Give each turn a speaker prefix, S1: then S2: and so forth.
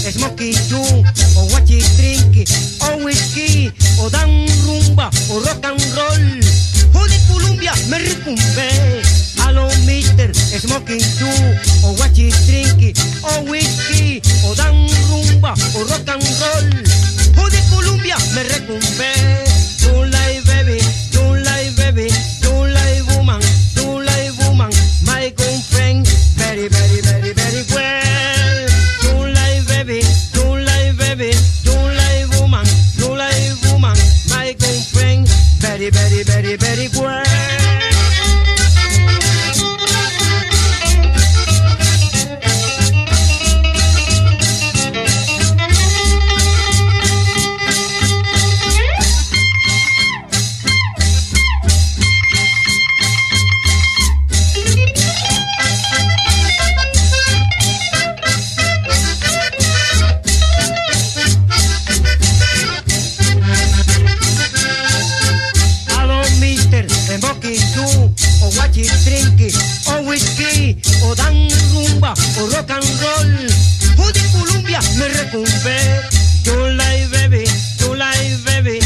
S1: smoky too, o guachi trinky, o whisky, o dan rumba, o rock and roll. O de Colombia me recumbé. A los mister, smoky too, o guachi trinky, o whisky, o dan rumba, o rock and roll. O de Colombia me recumbé. Don't lie baby, don't lie baby, don't lie woman, don't lie woman. My girlfriend, very, very, very, very well. Don't lie baby, don't lie baby, don't lie woman, don't lie woman. My girlfriend, very, very, very, very well. O guachi trinky, o whisky, o dan rumba, o rock and roll. O de Colombia me recumbé. Don't lie baby, don't lie baby,